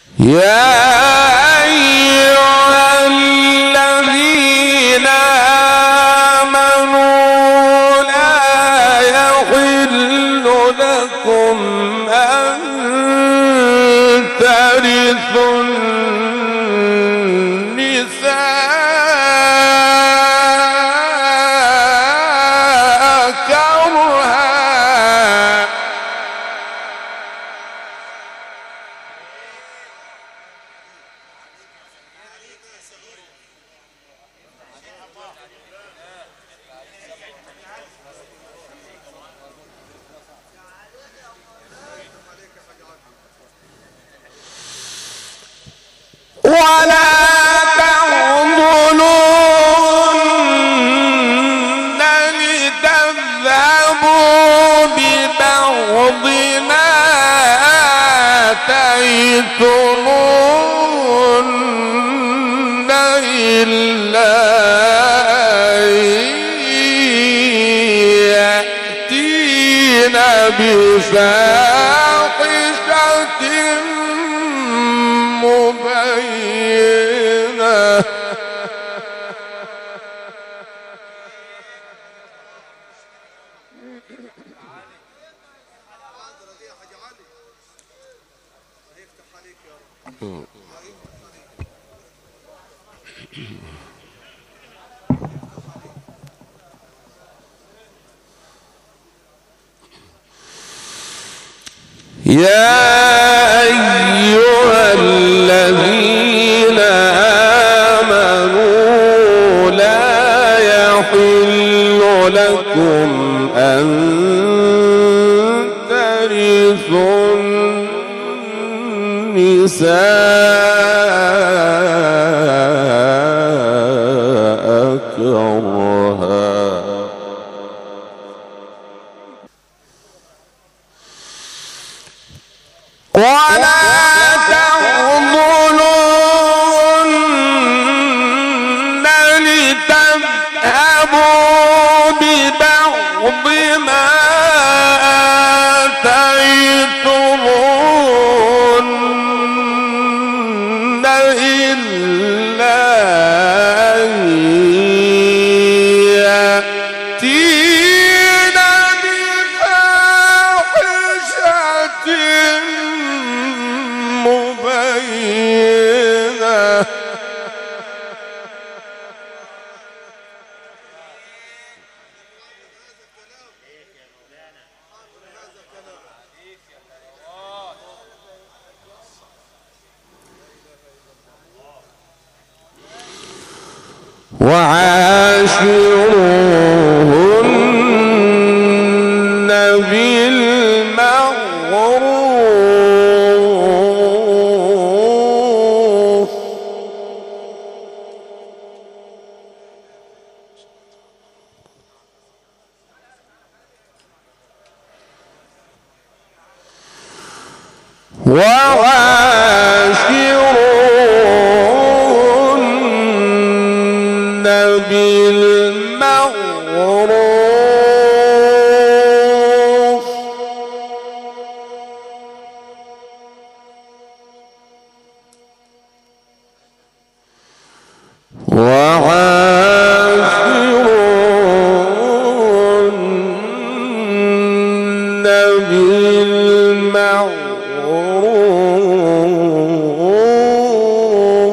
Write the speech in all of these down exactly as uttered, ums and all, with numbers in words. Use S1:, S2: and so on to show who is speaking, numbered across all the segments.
S1: يا أيها الذين آمنوا لا يحل لكم أن ترثوا النساء كرها ولا تحضنوهن لتذهبوا ببعض ما آتيتموهن إلا أن يأتين بفاحشة مبينة يا أيها الذين آمنوا لا يحل لكم أن ترثوا النساء كرها ولا تحضنوهن لتذهبوا ببعض ما آتيتموهن إلا أن يأتين بفاحشة مبينة وعاشروهن بالمعروف وعاشروهن بالمعروف وعاشروهن بالمعروف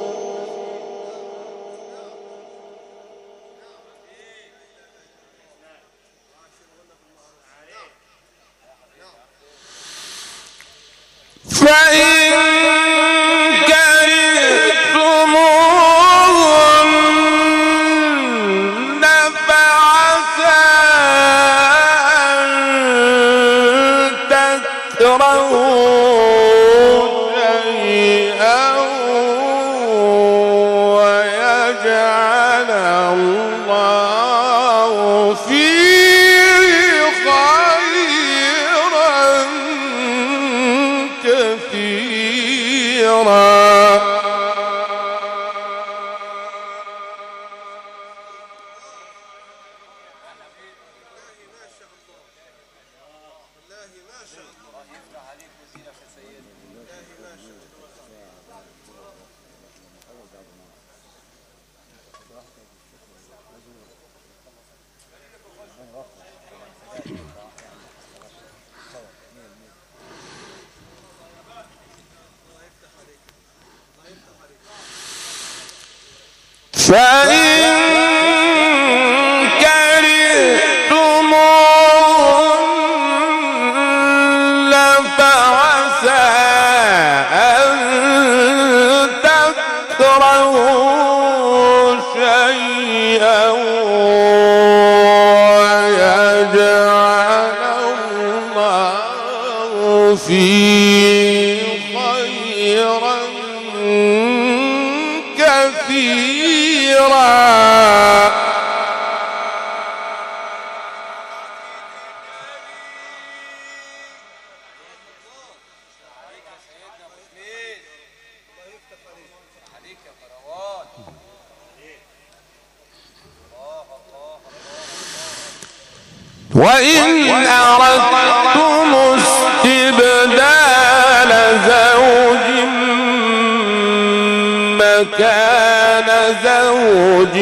S1: فإن كرهتموهن فعسى أن تكرهوا شيئا ويجعل الله فيه خيرا كثيرا فإن كرهتموهن فعسى أن تكرهوا شيئا ويجعل الله فيه خيرا كثيرا. وإن أردتم استبدال زوج مكان زوج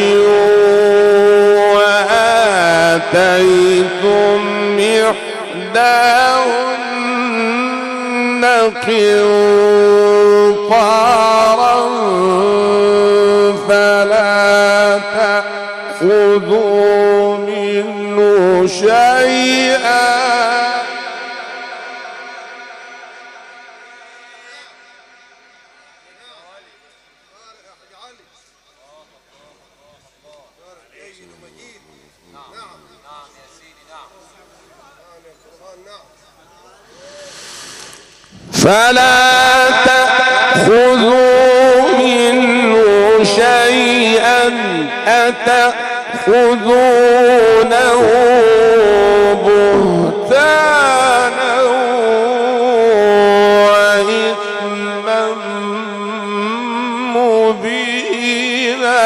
S1: وآتيتم إحداهن قنطارا فلا تأخذوا منه شيئا فلا تأخذوا منه شيئا أتأخذونه بهتانا وإثما مبينا.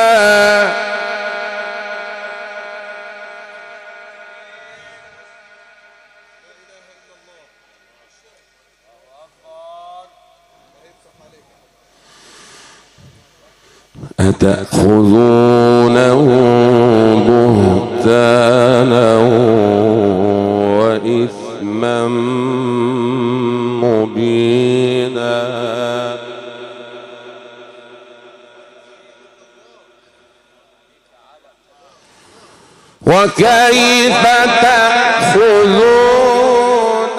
S1: أتأخذونه بهتانا وإثما مبينا. وكيف تأخذون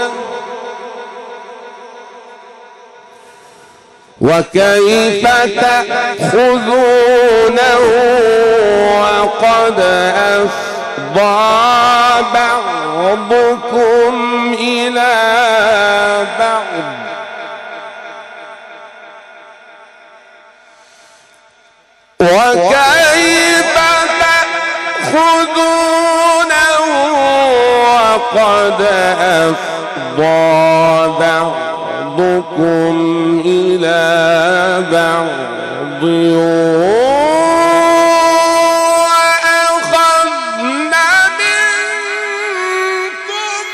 S1: وكيف تأخذونه وقد أفضى بعضكم إلى بعض وكيف تأخذونه وقد أفضى بعضكم إلى بعض وأخذنا منكم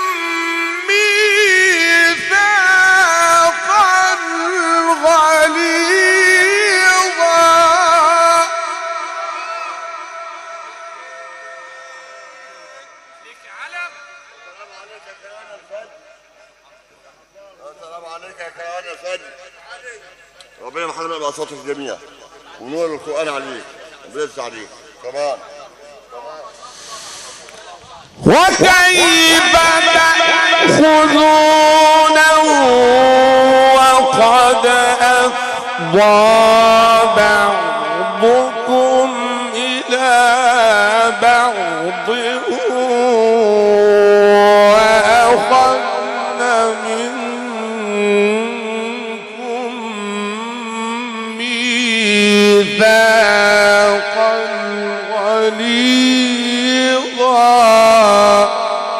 S1: ميثاقا غليظا.
S2: السلام عليك يا كيان الفجر. ربنا يحرمنا بأصوات الجميع ونور القرآن عليك وبيرس عليك كمان.
S1: وكيف تأخذونه وقد أفضى بعضكم إلى بعض وأخذنا منكم ميثاقا غليظا.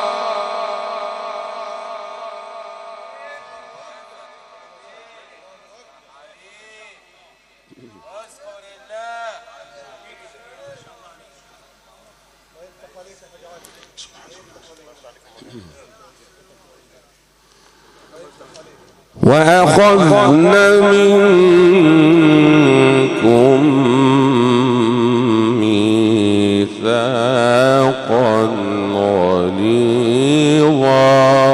S1: وأخذنا منكم ميثاقا غليظا.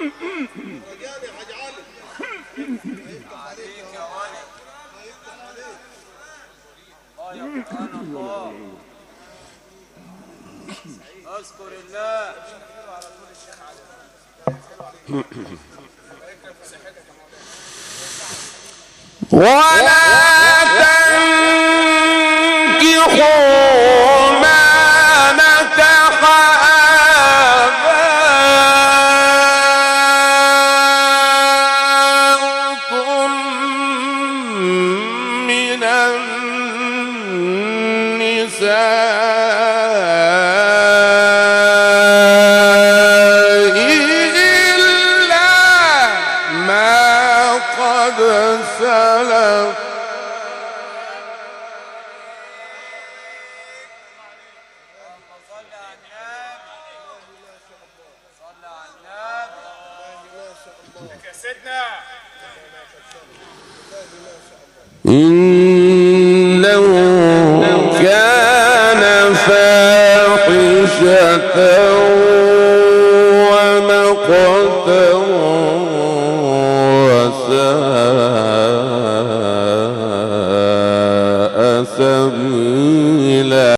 S3: اذكر الله.
S1: ولا تنكحوا ما نكح آباؤكم من النساء إلا ما قد سلف. إن